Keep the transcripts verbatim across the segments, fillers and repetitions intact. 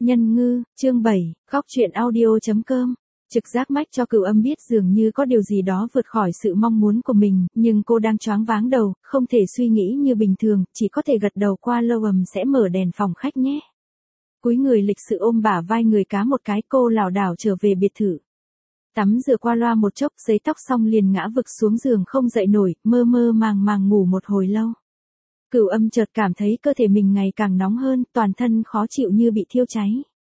Nhân ngư, chương bảy, góc truyện audio.com. Trực giác mách cho Cửu Âm biết dường như có điều gì đó vượt khỏi sự mong muốn của mình, nhưng cô đang choáng váng đầu, không thể suy nghĩ như bình thường, chỉ có thể gật đầu qua lâu ầm sẽ mở đèn phòng khách nhé. Cúi người lịch sự ôm bả vai người cá một cái, cô lảo đảo trở về biệt thự. Tắm rửa qua loa một chốc, sấy tóc xong liền ngã vực xuống giường không dậy nổi, mơ mơ màng màng ngủ một hồi lâu. Cửu Âm chợt cảm thấy cơ thể mình ngày càng nóng hơn, toàn thân khó chịu như bị thiêu cháy.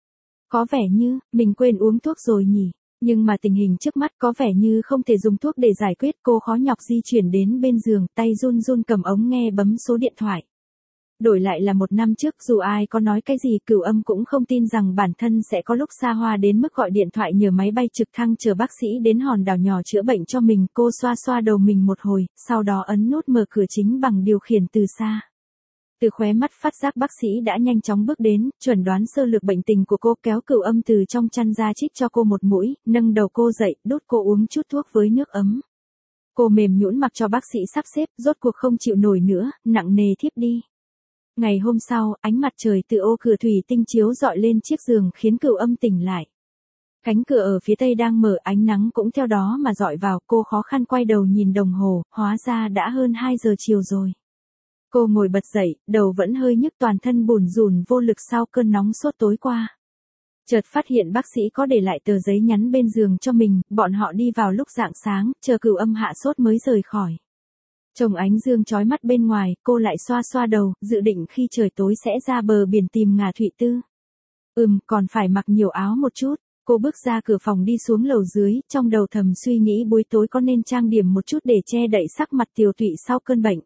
Có vẻ như, mình quên uống thuốc rồi nhỉ, nhưng mà tình hình trước mắt có vẻ như không thể dùng thuốc để giải quyết. Cô khó nhọc di chuyển đến bên giường, tay run run cầm ống nghe bấm số điện thoại. Đổi lại là một năm trước, dù ai có nói cái gì, Cửu Âm cũng không tin rằng bản thân sẽ có lúc xa hoa đến mức gọi điện thoại nhờ máy bay trực thăng chờ bác sĩ đến hòn đảo nhỏ chữa bệnh cho mình. Cô xoa xoa đầu mình một hồi, sau đó ấn nút mở cửa chính bằng điều khiển từ xa. Từ khóe mắt phát giác bác sĩ đã nhanh chóng bước đến, chuẩn đoán sơ lược bệnh tình của cô, kéo Cửu Âm từ trong chăn ra trích cho cô một mũi, nâng đầu cô dậy, đút cô uống chút thuốc với nước ấm. Cô mềm nhũn mặc cho bác sĩ sắp xếp, rốt cuộc không chịu nổi nữa, nặng nề thiếp đi. Ngày hôm sau, ánh mặt trời từ ô cửa thủy tinh chiếu rọi lên chiếc giường khiến Cửu Âm tỉnh lại. Cánh cửa ở phía tây đang mở, ánh nắng cũng theo đó mà rọi vào. Cô khó khăn quay đầu nhìn đồng hồ, hóa ra đã hơn hai giờ chiều rồi. Cô ngồi bật dậy, đầu vẫn hơi nhức, toàn thân bủn rủn vô lực sau cơn nóng sốt tối qua. Chợt phát hiện bác sĩ có để lại tờ giấy nhắn bên giường cho mình, bọn họ đi vào lúc rạng sáng, chờ Cửu Âm hạ sốt mới rời khỏi. Trông ánh dương chói mắt bên ngoài, cô lại xoa xoa đầu, dự định khi trời tối sẽ ra bờ biển tìm Ngà Thụy Tư. Ừm, còn phải mặc nhiều áo một chút. Cô bước ra cửa phòng đi xuống lầu dưới, trong đầu thầm suy nghĩ buổi tối có nên trang điểm một chút để che đậy sắc mặt tiều tụy sau cơn bệnh.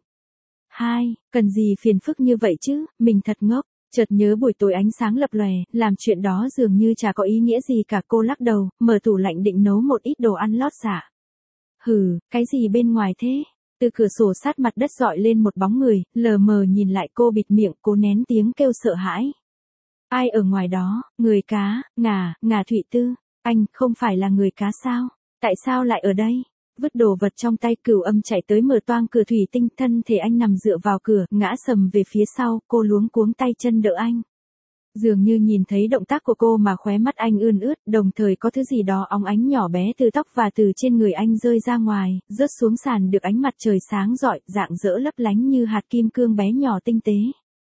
Hai, cần gì phiền phức như vậy chứ, mình thật ngốc. Chợt nhớ buổi tối ánh sáng lập lòe, làm chuyện đó dường như chả có ý nghĩa gì cả. Cô lắc đầu, mở tủ lạnh định nấu một ít đồ ăn lót dạ. Hừ, cái gì bên ngoài thế? Từ cửa sổ sát mặt đất dọi lên một bóng người, lờ mờ nhìn lại cô, bịt miệng, cố nén tiếng kêu sợ hãi. Ai ở ngoài đó? Người cá, Ngà, Ngà Thụy Tư. Anh, không phải là người cá sao? Tại sao lại ở đây? Vứt đồ vật trong tay, Cửu Âm chạy tới mở toang cửa thủy tinh, thân thể anh nằm dựa vào cửa, ngã sầm về phía sau, cô luống cuống tay chân đỡ anh. Dường như nhìn thấy động tác của cô mà khóe mắt anh ươn ướt, đồng thời có thứ gì đó óng ánh nhỏ bé từ tóc và từ trên người anh rơi ra ngoài, rớt xuống sàn được ánh mặt trời sáng rọi, dạng dỡ lấp lánh như hạt kim cương bé nhỏ tinh tế.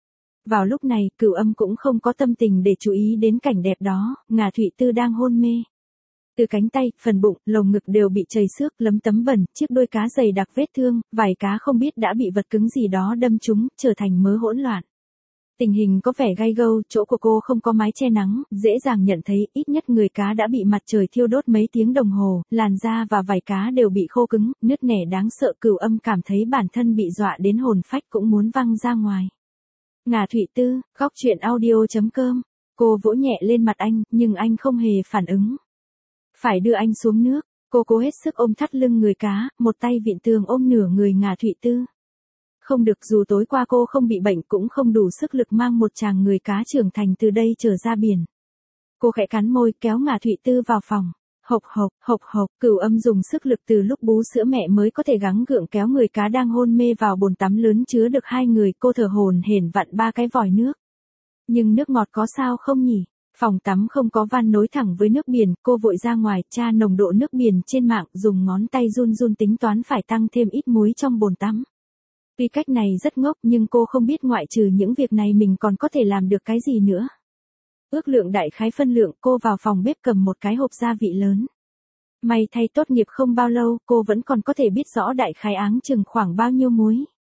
Vào lúc này, Cửu Âm cũng không có tâm tình để chú ý đến cảnh đẹp đó. Ngà Thụy Tư đang hôn mê. Từ cánh tay, phần bụng, lồng ngực đều bị chảy xước, lấm tấm bẩn, chiếc đuôi cá dày đặc vết thương, vảy cá không biết đã bị vật cứng gì đó đâm trúng, trở thành mớ hỗn loạn. Tình hình có vẻ gay gâu, chỗ của cô không có mái che nắng, dễ dàng nhận thấy ít nhất người cá đã bị mặt trời thiêu đốt mấy tiếng đồng hồ, làn da và vảy cá đều bị khô cứng, nứt nẻ đáng sợ. Cửu Âm cảm thấy bản thân bị dọa đến hồn phách cũng muốn văng ra ngoài. Ngà Thụy Tư, góc truyện audio.com. Cô vỗ nhẹ lên mặt anh, nhưng anh không hề phản ứng. Phải đưa anh xuống nước, cô cố hết sức ôm thắt lưng người cá, một tay vịn tường ôm nửa người Ngà Thụy Tư. Không được, dù tối qua cô không bị bệnh cũng không đủ sức lực mang một chàng người cá trưởng thành từ đây trở ra biển. Cô khẽ cắn môi, kéo Ngà Thụy Tư vào phòng. Hộc hộc, hộc hộc, Cửu Âm dùng sức lực từ lúc bú sữa mẹ mới có thể gắng gượng kéo người cá đang hôn mê vào bồn tắm lớn chứa được hai người. Cô thở hổn hển vặn ba cái vòi nước. Nhưng nước ngọt có sao không nhỉ? Phòng tắm không có van nối thẳng với nước biển, cô vội ra ngoài tra nồng độ nước biển trên mạng, dùng ngón tay run run tính toán phải tăng thêm ít muối trong bồn tắm. Tuy cách này rất ngốc nhưng cô không biết ngoại trừ những việc này mình còn có thể làm được cái gì nữa. Ước lượng đại khái phân lượng, cô vào phòng bếp cầm một cái hộp gia vị lớn. May thay tốt nghiệp không bao lâu, cô vẫn còn có thể biết rõ đại khái áng chừng khoảng bao nhiêu muối.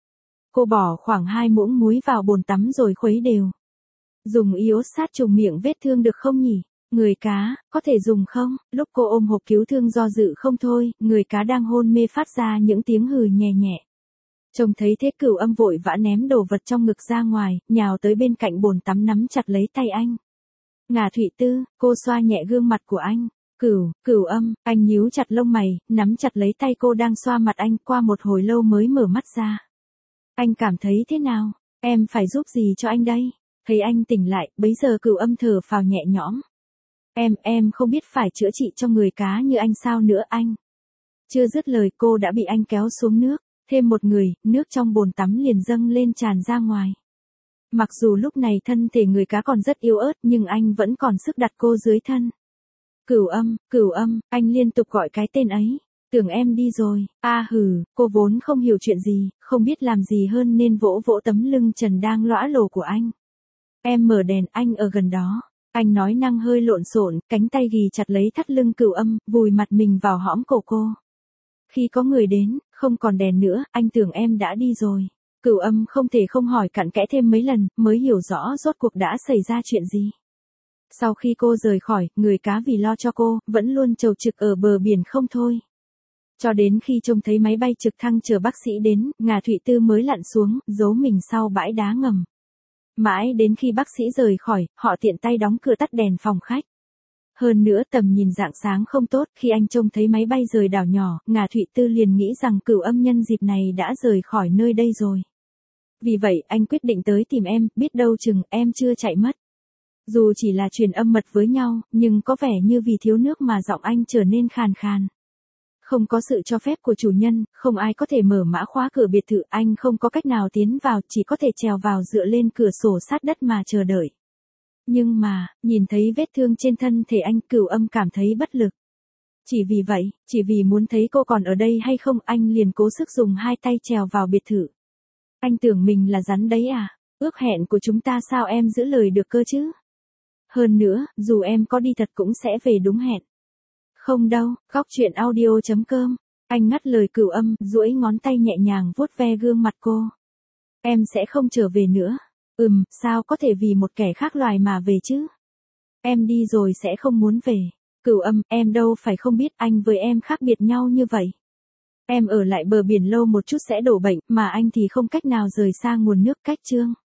Cô bỏ khoảng hai muỗng muối vào bồn tắm rồi khuấy đều. Dùng iốt sát trùng miệng vết thương được không nhỉ? Người cá, có thể dùng không? Lúc cô ôm hộp cứu thương do dự không thôi, người cá đang hôn mê phát ra những tiếng hừ nhẹ nhẹ. Trông thấy thế, Cửu Âm vội vã ném đồ vật trong ngực ra ngoài, nhào tới bên cạnh bồn tắm nắm chặt lấy tay anh. Ngà Thụy Tư, cô xoa nhẹ gương mặt của anh. Cửu, Cửu Âm, anh nhíu chặt lông mày, nắm chặt lấy tay cô đang xoa mặt anh, qua một hồi lâu mới mở mắt ra. Anh cảm thấy thế nào? Em phải giúp gì cho anh đây? Thấy anh tỉnh lại, bấy giờ Cửu Âm thở phào nhẹ nhõm. Em, em không biết phải chữa trị cho người cá như anh sao nữa anh. Chưa dứt lời cô đã bị anh kéo xuống nước. Thêm một người, nước trong bồn tắm liền dâng lên tràn ra ngoài. Mặc dù lúc này thân thể người cá còn rất yếu ớt nhưng anh vẫn còn sức đặt cô dưới thân. Cửu Âm, Cửu Âm, anh liên tục gọi cái tên ấy. Tưởng em đi rồi, a à, hừ, cô vốn không hiểu chuyện gì, không biết làm gì hơn nên vỗ vỗ tấm lưng trần đang lõa lồ của anh. Em mở đèn, anh ở gần đó. Anh nói năng hơi lộn xộn, cánh tay ghì chặt lấy thắt lưng Cửu Âm, vùi mặt mình vào hõm cổ cô. Khi có người đến, không còn đèn nữa, anh tưởng em đã đi rồi. Cửu Âm không thể không hỏi cặn kẽ thêm mấy lần, mới hiểu rõ rốt cuộc đã xảy ra chuyện gì. Sau khi cô rời khỏi, người cá vì lo cho cô, vẫn luôn chầu trực ở bờ biển không thôi. Cho đến khi trông thấy máy bay trực thăng chờ bác sĩ đến, Ngà Thụy Tư mới lặn xuống, giấu mình sau bãi đá ngầm. Mãi đến khi bác sĩ rời khỏi, họ tiện tay đóng cửa tắt đèn phòng khách. Hơn nữa tầm nhìn rạng sáng không tốt, khi anh trông thấy máy bay rời đảo nhỏ, Ngà Thụy Tư liền nghĩ rằng Cửu Âm nhân dịp này đã rời khỏi nơi đây rồi. Vì vậy anh quyết định tới tìm em, biết đâu chừng em chưa chạy mất. Dù chỉ là truyền âm mật với nhau, nhưng có vẻ như vì thiếu nước mà giọng anh trở nên khàn khàn. Không có sự cho phép của chủ nhân, không ai có thể mở mã khóa cửa biệt thự, anh không có cách nào tiến vào, chỉ có thể trèo vào dựa lên cửa sổ sát đất mà chờ đợi. Nhưng mà, nhìn thấy vết thương trên thân thể anh, Cửu Âm cảm thấy bất lực. Chỉ vì vậy, chỉ vì muốn thấy cô còn ở đây hay không, anh liền cố sức dùng hai tay trèo vào biệt thự. Anh tưởng mình là rắn đấy à? Ước hẹn của chúng ta sao em giữ lời được cơ chứ? Hơn nữa, dù em có đi thật cũng sẽ về đúng hẹn. Không đâu, góc truyện audio chấm com. Anh ngắt lời Cửu Âm, duỗi ngón tay nhẹ nhàng vuốt ve gương mặt cô. Em sẽ không trở về nữa. Ừm, sao có thể vì một kẻ khác loài mà về chứ? Em đi rồi sẽ không muốn về. Cửu Âm, em đâu phải không biết anh với em khác biệt nhau như vậy. Em ở lại bờ biển lâu một chút sẽ đổ bệnh, mà anh thì không cách nào rời xa nguồn nước cách chương.